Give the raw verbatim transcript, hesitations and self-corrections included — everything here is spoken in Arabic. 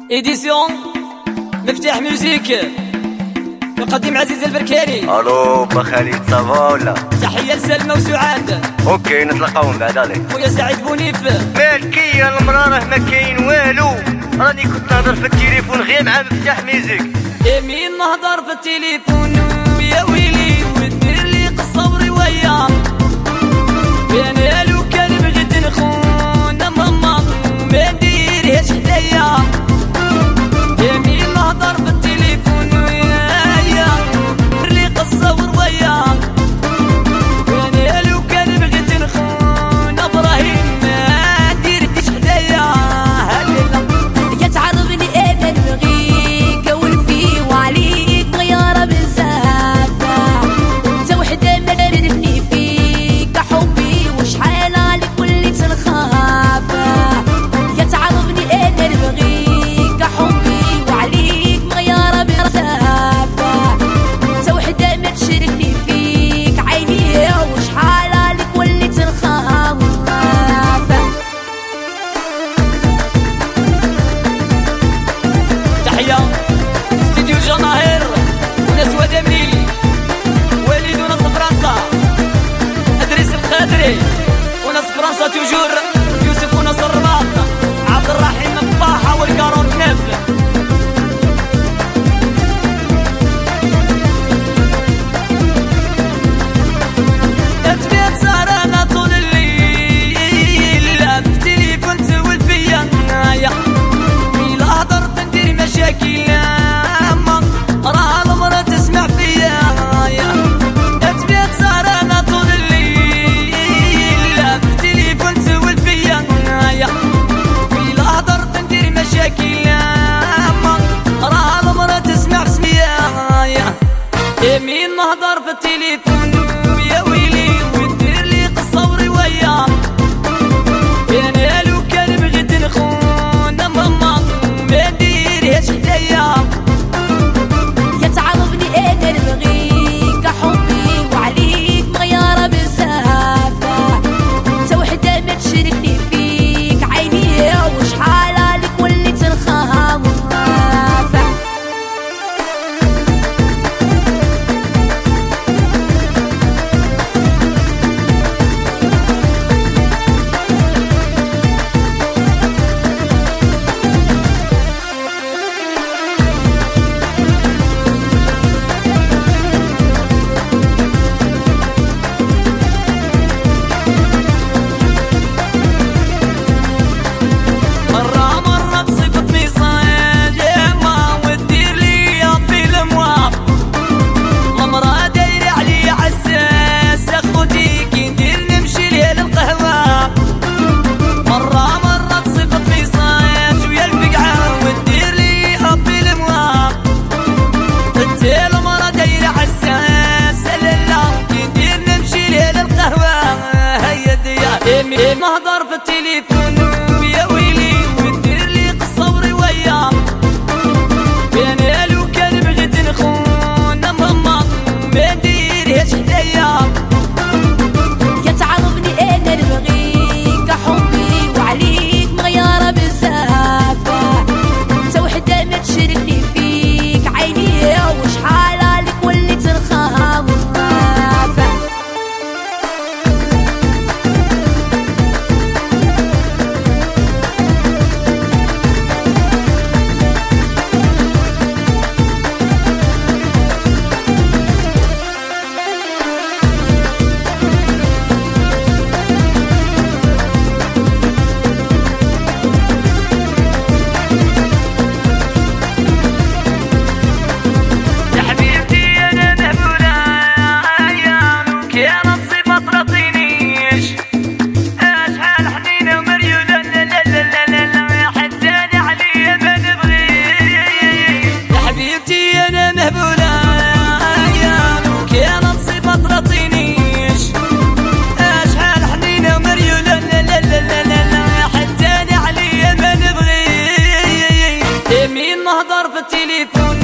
إديسيون مفتاح ميوزيك يقدم عزيز البركاني. الو با خالد صافا ولا؟ تحية لسلمى وسعاد. اوكي نتلاقاو من بعد. عليك خويا سعيد بونيف. مالكي يا المرا راه ما كاين والو، راني كنت نهضر في التليفون غير مع مفتاح ميوزيك. مين نهضر في التليفون يا ويلي ودير لي قصة ورواية، انا لو كان بغيت نخون ماما ما نديرهاش حدايا. مين نهضر في التليفون يا دير لي قصة ورواية، انا لو كان بغيت نخون ابراهيم ما نديرهاش حدايا. هلا يا تعرفني انا نبغيك ونفي وعليك مغيرة بزاف، انت وحدة ما درتني فيك حبي وشحال عليك وليت نخاف. يا تعرفني انا نبغيك حبي وعليك مغيرة بزاف، انت وحدة ما تشركني فيك عيني وشحال عليك وليت نخاف. تحية استديو الجماهير وناس ودمي وليد وناس فرنسا، ادريس الخادري وناس فرنسا توجور، يوسف وناس الرباط، عبد الرحيم الطاحة والكارون نافل. تبيت سهرانة طول الليل في تليفون تسول فيا، إلا هضرت ندير مشاكل أما راه المرا تسمع فيا. تبيت سهرانة طول الليل في تليفون تسول فيا، إلا هضرت ندير مشاكل أما راه المرا تسمع سميا. مين نهضر في التليفون يا ويلي ودير لي قصة ورواية، انا لو كان بغيت نخون ماما ما نديرهاش حدايا. يا تعرفني انا نبغيك حبي وعليك مغيرة بزاف، انت وحدة ما تشركني فيك عيني وشحال عليك وليت نخاف. مرة مرة تصيفطني صاجمة ودير لي يابي المواف، المرا دايرة عليا عساس اخوتي كي ندير نمشي ليها للقهوة. مرة مرة تصيفطني صاج ويا الفقعة ودير لي يابي المواف، انتي المرا دايرة عساس لالا كي ندير نمشي ليها للقهوة. هيا ديا نهضر في التليفون يا ويلي ودير لي قصة ورواية، انا لو كان بغيت نخون ماما ما نديرهاش حدايا. يا تعرفني انا نبغيك حبي وعليك مغيرة بزاف، انت وحدة ما تشركني فيك عيني وشحال عليك وليت نخاف. يا حبيبتي انا مهبولة ايام كانت صفة ترضينيش، اشحال حنينة ومريولة لا لا لا لا لا حتاني عليا ما نبغي. يا حبيبتي انا مهبولة ايام كانت صفة ترضينيش، اشحال حنينة ومريولة لا لا لا لا لا حتاني عليا ما نبغي. مين نهضر في التليفون